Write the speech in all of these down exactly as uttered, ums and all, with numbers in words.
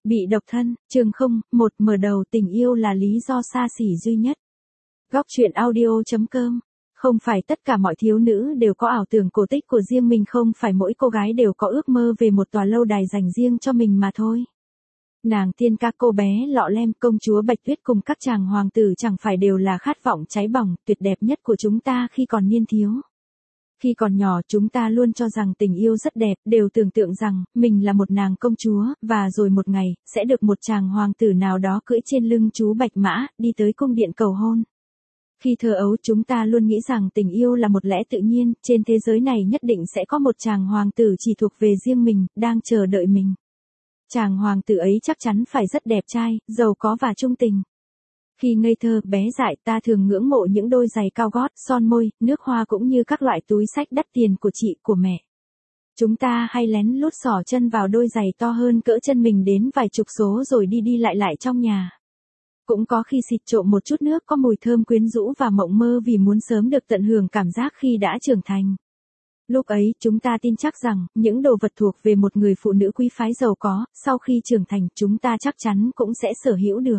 Bị độc thân, chương không, một mở đầu tình yêu là lý do xa xỉ duy nhất. Góc truyện audio chấm com. Không phải tất cả mọi thiếu nữ đều có ảo tưởng cổ tích của riêng mình, không phải mỗi cô gái đều có ước mơ về một tòa lâu đài dành riêng cho mình mà thôi. Nàng tiên ca, cô bé lọ lem, công chúa Bạch Tuyết cùng các chàng hoàng tử chẳng phải đều là khát vọng cháy bỏng, tuyệt đẹp nhất của chúng ta khi còn niên thiếu. Khi còn nhỏ chúng ta luôn cho rằng tình yêu rất đẹp, đều tưởng tượng rằng mình là một nàng công chúa, và rồi một ngày, sẽ được một chàng hoàng tử nào đó cưỡi trên lưng chú bạch mã, đi tới cung điện cầu hôn. Khi thơ ấu chúng ta luôn nghĩ rằng tình yêu là một lẽ tự nhiên, trên thế giới này nhất định sẽ có một chàng hoàng tử chỉ thuộc về riêng mình, đang chờ đợi mình. Chàng hoàng tử ấy chắc chắn phải rất đẹp trai, giàu có và trung tình. Khi ngây thơ, bé dại, ta thường ngưỡng mộ những đôi giày cao gót, son môi, nước hoa cũng như các loại túi xách đắt tiền của chị, của mẹ. Chúng ta hay lén lút xỏ chân vào đôi giày to hơn cỡ chân mình đến vài chục số rồi đi đi lại lại trong nhà. Cũng có khi xịt trộm một chút nước có mùi thơm quyến rũ và mộng mơ vì muốn sớm được tận hưởng cảm giác khi đã trưởng thành. Lúc ấy, chúng ta tin chắc rằng, những đồ vật thuộc về một người phụ nữ quý phái giàu có, sau khi trưởng thành, chúng ta chắc chắn cũng sẽ sở hữu được.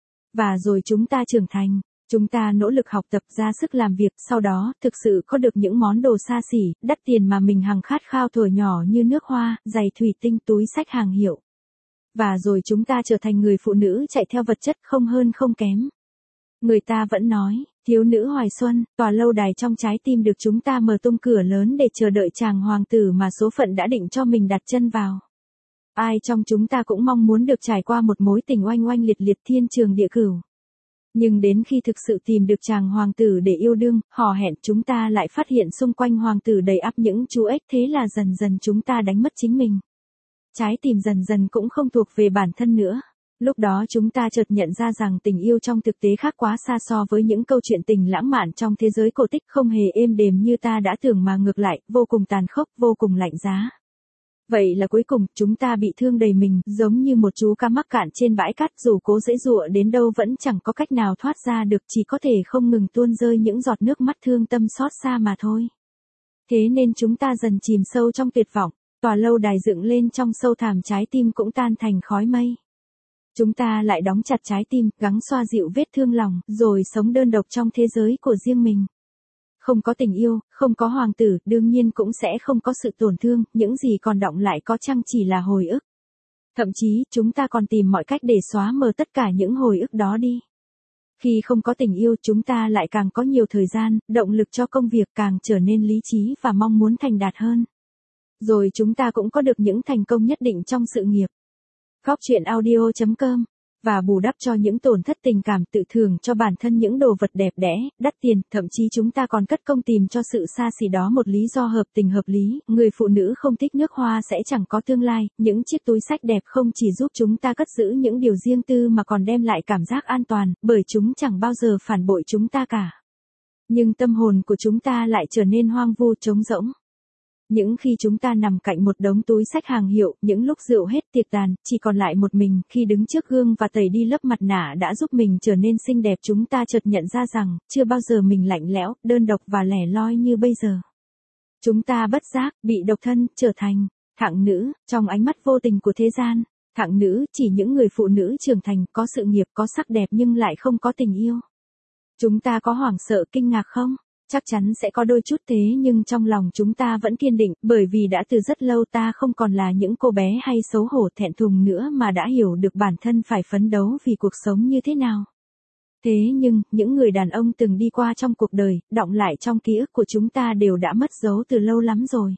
Và rồi chúng ta trưởng thành, chúng ta nỗ lực học tập, ra sức làm việc, sau đó, thực sự có được những món đồ xa xỉ, đắt tiền mà mình hằng khát khao thuở nhỏ như nước hoa, giày thủy tinh, túi xách hàng hiệu. Và rồi chúng ta trở thành người phụ nữ chạy theo vật chất, không hơn không kém. Người ta vẫn nói, thiếu nữ hoài xuân, tòa lâu đài trong trái tim được chúng ta mở tung cửa lớn để chờ đợi chàng hoàng tử mà số phận đã định cho mình đặt chân vào. Ai trong chúng ta cũng mong muốn được trải qua một mối tình oanh oanh liệt liệt, thiên trường địa cửu. Nhưng đến khi thực sự tìm được chàng hoàng tử để yêu đương, hò hẹn, chúng ta lại phát hiện xung quanh hoàng tử đầy ắp những chú ếch, thế là dần dần chúng ta đánh mất chính mình. Trái tim dần dần cũng không thuộc về bản thân nữa. Lúc đó chúng ta chợt nhận ra rằng tình yêu trong thực tế khác quá xa so với những câu chuyện tình lãng mạn trong thế giới cổ tích, không hề êm đềm như ta đã tưởng mà ngược lại, vô cùng tàn khốc, vô cùng lạnh giá. Vậy là cuối cùng, chúng ta bị thương đầy mình, giống như một chú cá mắc cạn trên bãi cát, dù cố giãy giụa đến đâu vẫn chẳng có cách nào thoát ra được, chỉ có thể không ngừng tuôn rơi những giọt nước mắt thương tâm xót xa mà thôi. Thế nên chúng ta dần chìm sâu trong tuyệt vọng, tòa lâu đài dựng lên trong sâu thẳm trái tim cũng tan thành khói mây. Chúng ta lại đóng chặt trái tim, gắng xoa dịu vết thương lòng, rồi sống đơn độc trong thế giới của riêng mình. Không có tình yêu, không có hoàng tử, đương nhiên cũng sẽ không có sự tổn thương, những gì còn đọng lại có chăng chỉ là hồi ức. Thậm chí, chúng ta còn tìm mọi cách để xóa mờ tất cả những hồi ức đó đi. Khi không có tình yêu, chúng ta lại càng có nhiều thời gian, động lực cho công việc, càng trở nên lý trí và mong muốn thành đạt hơn. Rồi chúng ta cũng có được những thành công nhất định trong sự nghiệp. Góc truyện audio chấm com. Và bù đắp cho những tổn thất tình cảm, tự thưởng cho bản thân những đồ vật đẹp đẽ, đắt tiền, thậm chí chúng ta còn cất công tìm cho sự xa xỉ đó một lý do hợp tình hợp lý. Người phụ nữ không thích nước hoa sẽ chẳng có tương lai, những chiếc túi xách đẹp không chỉ giúp chúng ta cất giữ những điều riêng tư mà còn đem lại cảm giác an toàn, bởi chúng chẳng bao giờ phản bội chúng ta cả. Nhưng tâm hồn của chúng ta lại trở nên hoang vu, trống rỗng. Những khi chúng ta nằm cạnh một đống túi xách hàng hiệu, những lúc rượu hết tiệc tàn, chỉ còn lại một mình, khi đứng trước gương và tẩy đi lớp mặt nạ đã giúp mình trở nên xinh đẹp, chúng ta chợt nhận ra rằng, chưa bao giờ mình lạnh lẽo, đơn độc và lẻ loi như bây giờ. Chúng ta bất giác, bị độc thân, trở thành thạng nữ, trong ánh mắt vô tình của thế gian. Thạng nữ, chỉ những người phụ nữ trưởng thành, có sự nghiệp, có sắc đẹp nhưng lại không có tình yêu. Chúng ta có hoảng sợ, kinh ngạc không? Chắc chắn sẽ có đôi chút thế, nhưng trong lòng chúng ta vẫn kiên định, bởi vì đã từ rất lâu ta không còn là những cô bé hay xấu hổ thẹn thùng nữa mà đã hiểu được bản thân phải phấn đấu vì cuộc sống như thế nào. Thế nhưng, những người đàn ông từng đi qua trong cuộc đời, đọng lại trong ký ức của chúng ta đều đã mất dấu từ lâu lắm rồi.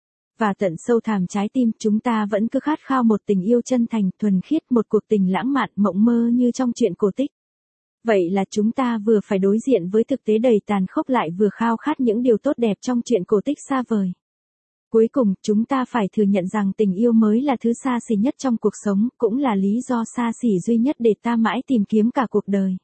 Và tận sâu thẳm trái tim, chúng ta vẫn cứ khát khao một tình yêu chân thành, thuần khiết, một cuộc tình lãng mạn, mộng mơ như trong truyện cổ tích. Vậy là chúng ta vừa phải đối diện với thực tế đầy tàn khốc, lại vừa khao khát những điều tốt đẹp trong truyện cổ tích xa vời. Cuối cùng, chúng ta phải thừa nhận rằng tình yêu mới là thứ xa xỉ nhất trong cuộc sống, cũng là lý do xa xỉ duy nhất để ta mãi tìm kiếm cả cuộc đời.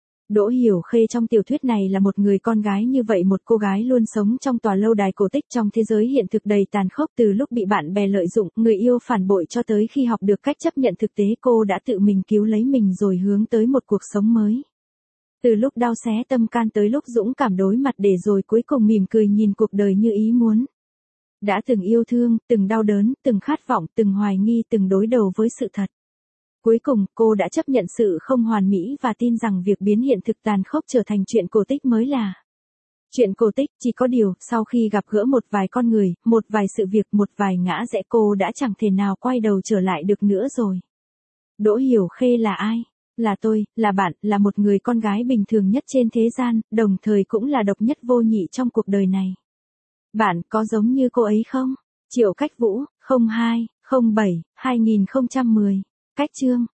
Đỗ Hiểu Khê trong tiểu thuyết này là một người con gái như vậy, một cô gái luôn sống trong tòa lâu đài cổ tích trong thế giới hiện thực đầy tàn khốc, từ lúc bị bạn bè lợi dụng, người yêu phản bội cho tới khi học được cách chấp nhận thực tế, cô đã tự mình cứu lấy mình rồi hướng tới một cuộc sống mới. Từ lúc đau xé tâm can tới lúc dũng cảm đối mặt để rồi cuối cùng mỉm cười nhìn cuộc đời như ý muốn. Đã từng yêu thương, từng đau đớn, từng khát vọng, từng hoài nghi, từng đối đầu với sự thật. Cuối cùng, cô đã chấp nhận sự không hoàn mỹ và tin rằng việc biến hiện thực tàn khốc trở thành chuyện cổ tích mới là chuyện cổ tích. Chỉ có điều, sau khi gặp gỡ một vài con người, một vài sự việc, một vài ngã rẽ, cô đã chẳng thể nào quay đầu trở lại được nữa rồi. Đỗ Hiểu Khê là ai? Là tôi, là bạn, là một người con gái bình thường nhất trên thế gian, đồng thời cũng là độc nhất vô nhị trong cuộc đời này. Bạn có giống như cô ấy không? Triệu Cách Vũ, không hai, không bảy, hai nghìn không trăm mười. Cách chương